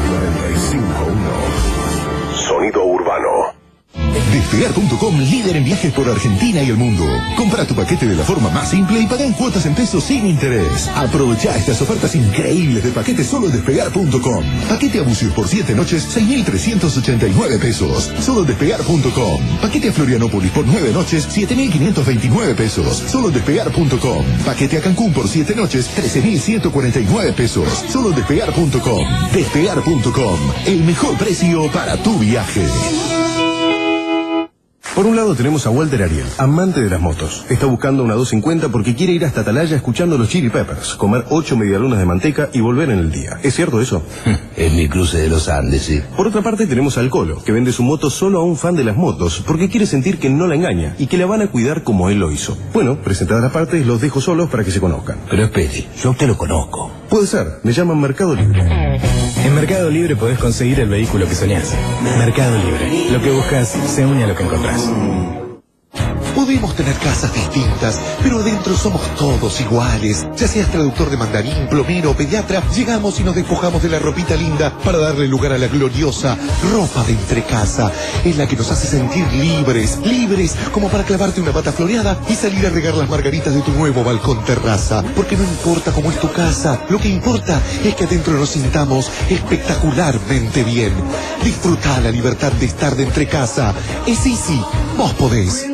95.1. Sonido urbano.
Despegar.com, líder en viajes por Argentina y el mundo. Compra tu paquete de la forma más simple y paga en cuotas en pesos sin interés. Aprovecha estas ofertas increíbles de paquetes solo en Despegar.com. Paquete a Bucios por 7 noches, 6.389 pesos. Solo en Despegar.com. Paquete a Florianópolis por 9 noches, 7.529 pesos. Solo en Despegar.com. Paquete a Cancún por 7 noches, 13.149 pesos. Solo en Despegar.com. Despegar.com. El mejor precio para tu viaje.
Por un lado tenemos a Walter Ariel, amante de las motos. Está buscando una 250 porque quiere ir hasta Atalaya escuchando los Chili Peppers, comer 8 medialunas de manteca y volver en el día. ¿Es cierto eso?
Es mi cruce de los Andes, sí.
Por otra parte tenemos al Colo, que vende su moto solo a un fan de las motos porque quiere sentir que no la engaña y que la van a cuidar como él lo hizo. Bueno, presentadas las partes, los dejo solos para que se conozcan.
Pero espere, yo a usted lo conozco.
Puede ser, me llaman Mercado Libre.
En Mercado Libre podés conseguir el vehículo que soñás. Mercado Libre. Lo que buscas se une a lo que encontrás.
Podemos tener casas distintas, pero adentro somos todos iguales. Ya seas traductor de mandarín, plomero o pediatra, llegamos y nos despojamos de la ropita linda para darle lugar a la gloriosa ropa de entrecasa. Es la que nos hace sentir libres, libres como para clavarte una pata floreada y salir a regar las margaritas de tu nuevo balcón terraza. Porque no importa cómo es tu casa, lo que importa es que adentro nos sintamos espectacularmente bien. Disfruta la libertad de estar de entrecasa. Es easy, vos podés.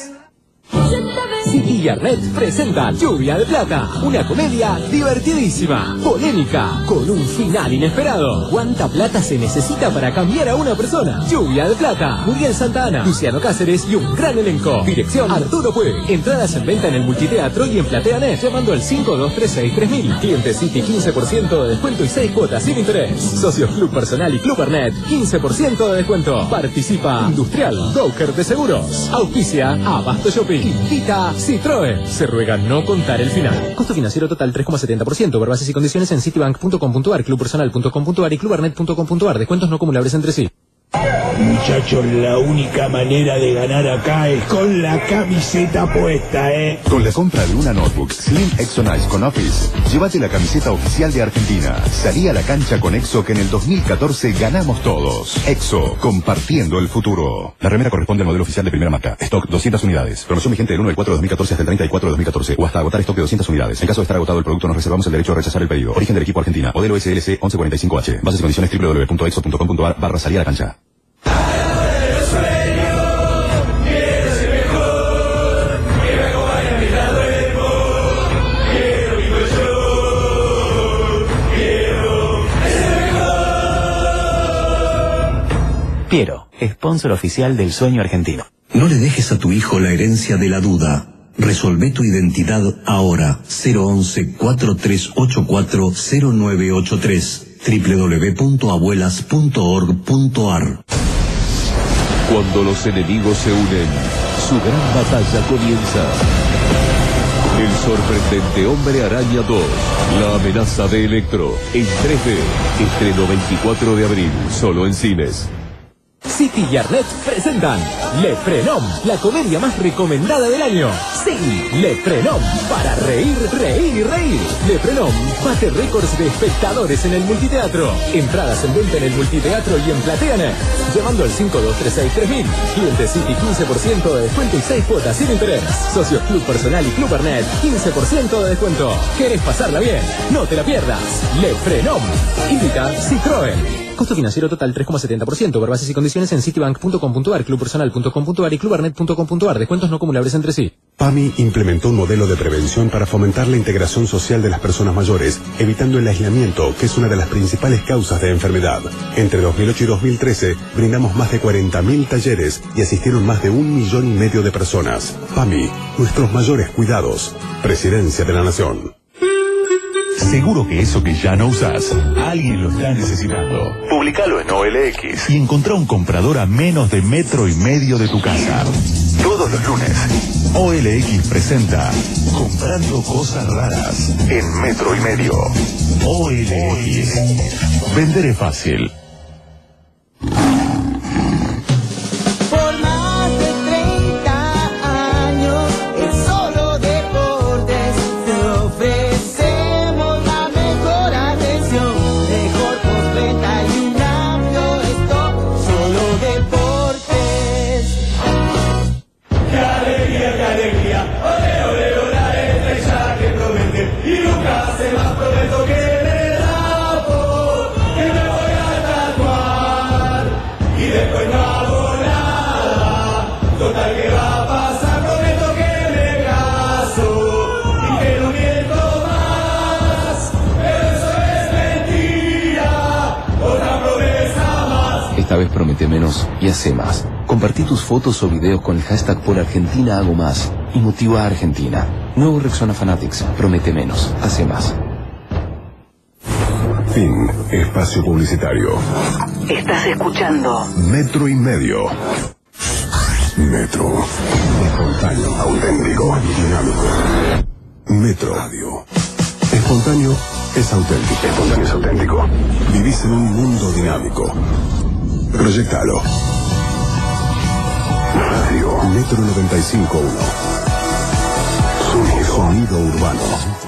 City y Arnet presentan Lluvia de Plata, una comedia divertidísima, polémica, con un final inesperado. ¿Cuánta plata se necesita para cambiar a una persona? Lluvia de Plata, Muriel Santana, Luciano Cáceres y un gran elenco. Dirección Arturo Puig. Entradas en venta en el Multiteatro y en PlateaNet, llamando al 5236-3000. Cliente City 15% de descuento y 6 cuotas sin interés. Socios Club Personal y Club Arnet 15% de descuento. Participa Industrial, broker de seguros. Auspicia Abasto Shopping. Invita Citroën. Se ruega no contar el final. Costo financiero total 3,70%. Ver bases y condiciones en citibank.com.ar, clubpersonal.com.ar y clubarnet.com.ar. Descuentos no acumulables entre sí.
Muchachos, la única manera de ganar acá es con la camiseta puesta, ¿eh?
Con la compra de una notebook Slim Exonice con Office, llévate la camiseta oficial de Argentina. Salí a la cancha con Exo, que en el 2014 ganamos todos. Exo, compartiendo el futuro. La remera corresponde al modelo oficial de primera marca. Stock 200 unidades. Promoción vigente del 1 del 4 de 2014 hasta el 30 del 4 de 2014 o hasta agotar stock de 200 unidades. En caso de estar agotado el producto, nos reservamos el derecho a rechazar el pedido. Origen del equipo Argentina. Modelo SLC 1145H. Bases y condiciones www.exo.com.ar/salir a la cancha.
Piero, sponsor oficial del sueño argentino.
No le dejes a tu hijo la herencia de la duda. Resolvé tu identidad ahora. 011-4384-0983. www.abuelas.org.ar.
Cuando los enemigos se unen, su gran batalla comienza. El sorprendente Hombre Araña 2, la amenaza de Electro, en 3D, estreno 24 de abril, solo en cines.
City y Arnet presentan Le Frenom, la comedia más recomendada del año. Sí, Le Frenom, para reír, reír y reír. Le Frenom bate récords de espectadores en el Multiteatro. Entradas en venta en el Multiteatro y en PlateaNet, llamando al 5236-3000. Cliente City 15% de descuento y 6 cuotas sin interés. Socios Club Personal y Club Arnet 15% de descuento. ¿Querés pasarla bien? No te la pierdas. Le Frenom. Invita Citroën. Costo financiero total 3,70%. Ver bases y condiciones en citibank.com.ar, clubpersonal.com.ar y clubarnet.com.ar. Descuentos no acumulables entre sí.
PAMI implementó un modelo de prevención para fomentar la integración social de las personas mayores, evitando el aislamiento, que es una de las principales causas de enfermedad. Entre 2008 y 2013, brindamos más de 40.000 talleres y asistieron más de 1,5 millones de personas. PAMI, nuestros mayores cuidados. Presidencia de la Nación.
Seguro que eso que ya no usás, alguien lo está necesitando. Publicalo en OLX y encontrá un comprador a menos de 1,5 metros de tu casa. Todos los lunes, OLX presenta Comprando Cosas Raras en 1,5 metros. OLX. Vender es fácil.
Esta vez promete menos y hace más. Compartí tus fotos o videos con el hashtag por Argentina hago más y motiva a Argentina. Nuevo Rexona Fanatics. Promete menos, hace más.
Fin. Espacio publicitario.
Estás escuchando
Metro y Medio. Metro. Espontáneo. Auténtico. Dinámico. Metro. Radio. Espontáneo es auténtico. Espontáneo es auténtico. Vivís en un mundo dinámico. Proyectalo. Radio. Metro 95.1. Sonido urbano.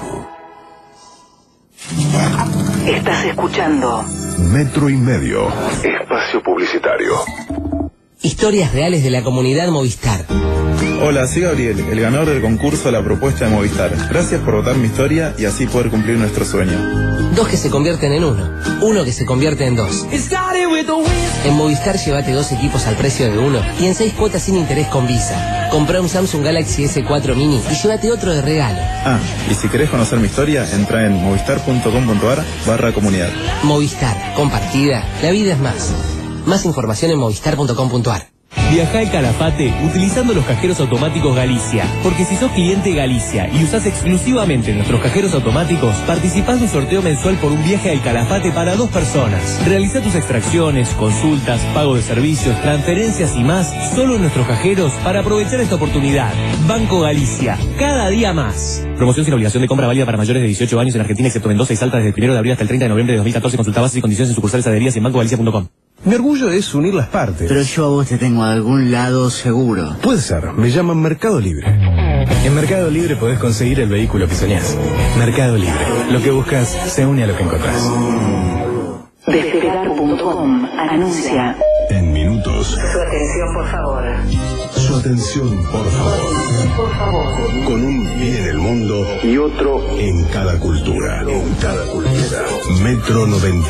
Estás escuchando
Metro y Medio. Espacio publicitario.
Historias reales de la comunidad Movistar.
Hola, soy Gabriel, el ganador del concurso La Propuesta de Movistar. Gracias por votar mi historia y así poder cumplir nuestro sueño.
Dos que se convierten en uno, uno que se convierte en dos. En Movistar llévate 2 equipos al precio de uno y en 6 cuotas sin interés con Visa. Comprá un Samsung Galaxy S4 Mini y llévate otro de regalo.
Y si querés conocer mi historia, entra en movistar.com.ar/comunidad.
Movistar, compartida, la vida es más. Más información en movistar.com.ar.
Viajá al Calafate utilizando los cajeros automáticos Galicia, porque si sos cliente Galicia y usás exclusivamente nuestros cajeros automáticos, participás de un sorteo mensual por un viaje al Calafate para 2 personas. Realizá tus extracciones, consultas, pago de servicios, transferencias y más solo en nuestros cajeros para aprovechar esta oportunidad. Banco Galicia, cada día más. Promoción sin obligación de compra válida para mayores de 18 años en Argentina, excepto Mendoza y Salta, desde el 1 de abril hasta el 30 de noviembre de 2014. Consulta bases y condiciones en sucursales adheridas en bancogalicia.com.
Mi orgullo es unir las partes.
Pero yo a vos te tengo a algún lado seguro.
Puede ser, me llaman Mercado Libre.
En Mercado Libre podés conseguir el vehículo que soñás. Mercado Libre, lo que buscas se une a lo que encontrás.
Despegar.com anuncia.
En minutos.
Su atención, por favor.
Su atención, por favor.
Por favor.
Con un pie en el mundo y otro en cada cultura. Metro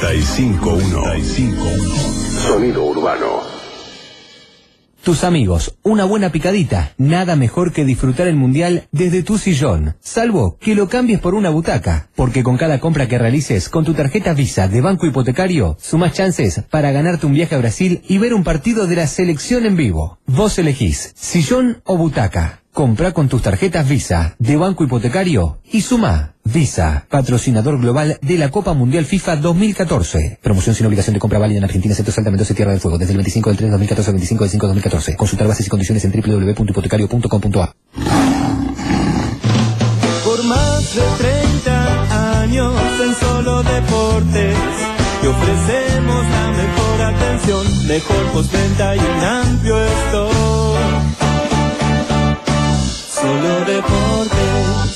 95.1. Sonido urbano.
Tus amigos, una buena picadita, nada mejor que disfrutar el mundial desde tu sillón, salvo que lo cambies por una butaca, porque con cada compra que realices con tu tarjeta Visa de Banco Hipotecario, sumás chances para ganarte un viaje a Brasil y ver un partido de la selección en vivo. Vos elegís, sillón o butaca. Compra con tus tarjetas Visa de Banco Hipotecario y sumá. Visa, patrocinador global de la Copa Mundial FIFA 2014. Promoción sin obligación de compra válida en Argentina, excepto Salta, Mendoza y Tierra del Fuego, desde el 25 del 3 de 2014 al 25 del 5 de 2014. Consultar bases y condiciones en www.hipotecario.com.ar.
Por más de 30 años en Solo Deportes te ofrecemos la mejor atención, mejor postventa y un amplio stock. Solo Deportes.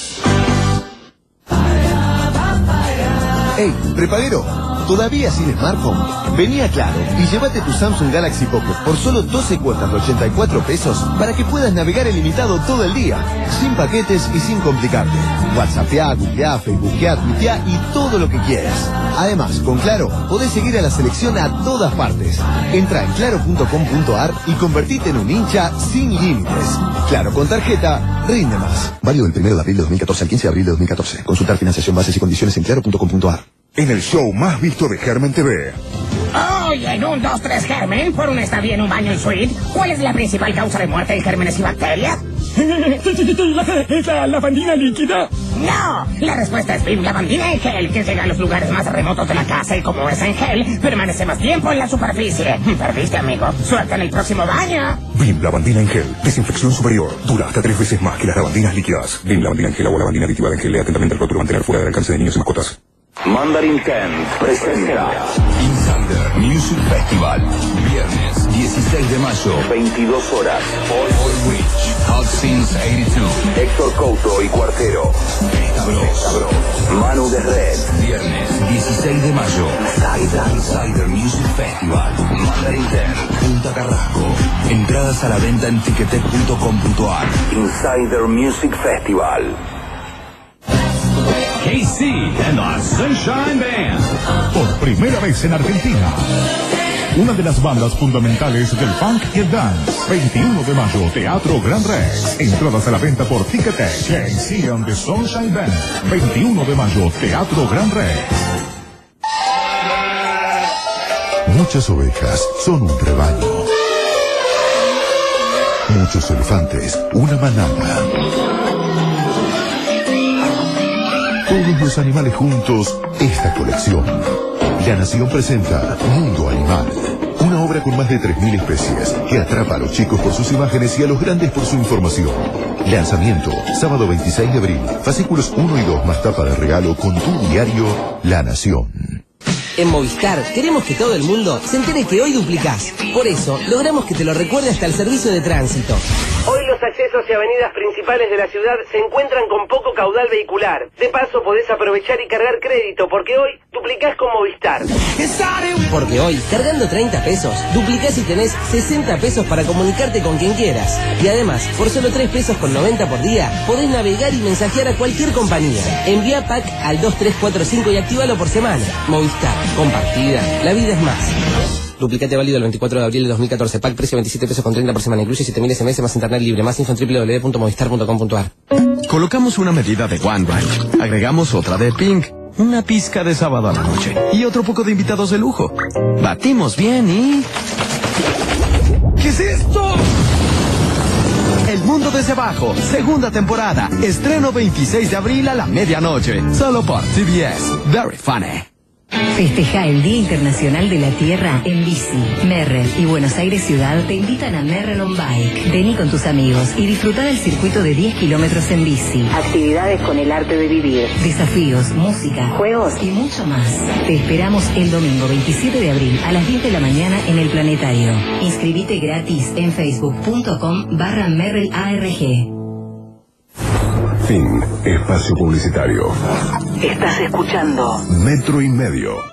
Hey, prepaguero, ¿todavía sin smartphone? Vení a Claro y llévate tu Samsung Galaxy Pocket por solo 12 cuotas de 84 pesos para que puedas navegar ilimitado todo el día, sin paquetes y sin complicarte. WhatsAppea, googleá, Facebookea, tuitea y todo lo que quieras. Además, con Claro, podés seguir a la selección a todas partes. Entra en claro.com.ar y convertite en un hincha sin límites. Claro, con tarjeta, rinde más.
Válido del 1 de abril de 2014 al 15 de abril de 2014. Consultar financiación, bases y condiciones en claro.com.ar.
En el show más visto de Germen TV.
Hoy en 1, 2, 3 Germen, por una estadía en un baño en suite, ¿cuál es la principal causa de muerte en gérmenes y bacterias?
¿La lavandina líquida?
No, la respuesta es BIM Lavandina en gel, que llega a los lugares más remotos de la casa y como es en gel, permanece más tiempo en la superficie. Perdiste, amigo. Suerte en el próximo baño.
BIM Lavandina en gel. Desinfección superior. Dura hasta 3 veces más que las lavandinas líquidas. BIM Lavandina en gel o lavandina aditivada en gel. Lea atentamente el rótulo. Mantener fuera del alcance de niños y mascotas.
Mandarin Ken presenta Insider Music Festival. Viernes 16 de mayo, 22 horas. All Rich, Hot Since 82. Héctor Couto y Cuartero. Sabros. Manu de Red. Viernes 16 de mayo. Insider Music Festival. Mandarin Ken, Punta Carrasco. Entradas a la venta en ticketek.com.ar. Insider Music Festival.
KC and the Sunshine Band. Por primera vez en Argentina. Una de las bandas fundamentales del funk y el dance. 21 de mayo, Teatro Gran Rex. Entradas a la venta por Ticketek. KC and the Sunshine Band. 21 de mayo, Teatro Gran Rex.
Muchas ovejas son un rebaño. Muchos elefantes, una manada. Todos los animales juntos, esta colección. La Nación presenta Mundo Animal, una obra con más de 3.000 especies que atrapa a los chicos por sus imágenes y a los grandes por su información. Lanzamiento, sábado 26 de abril, fascículos 1 y 2 más tapa de regalo con tu diario La Nación.
En Movistar queremos que todo el mundo se entere que hoy duplicás. Por eso, logramos que te lo recuerde hasta el servicio de tránsito.
Hoy los accesos y avenidas principales de la ciudad se encuentran con poco caudal vehicular. De paso podés aprovechar y cargar crédito, porque hoy duplicás con Movistar.
Porque hoy, cargando 30 pesos, duplicás y tenés 60 pesos para comunicarte con quien quieras. Y además, por solo 3 pesos con 90 por día, podés navegar y mensajear a cualquier compañía. Envía pack al 2345 y actívalo por semana. Movistar, compartida, la vida es más. Duplicate válido el 24 de abril de 2014. Pack precio 27 pesos con 30 por semana. Incluye 7000 SMS más internet libre. Más info en www.movistar.com.ar.
Colocamos una medida de One Ranch. Agregamos otra de Pink. Una pizca de sábado a la noche. Y otro poco de invitados de lujo. Batimos bien y... ¿qué es esto? El Mundo desde Abajo, segunda temporada. Estreno 26 de abril a la medianoche. Solo por CBS. Very funny.
Festeja el Día Internacional de la Tierra en bici. Merrell y Buenos Aires Ciudad te invitan a Merrell on Bike. Vení con tus amigos y disfruta del circuito de 10 kilómetros en bici. Actividades con el arte de vivir. Desafíos, música, juegos y mucho más. Te esperamos el domingo 27 de abril a las 10 de la mañana en el Planetario. Inscribite gratis en facebook.com/MerrellARG.
Fin. Espacio publicitario.
Estás escuchando
Metro y Medio.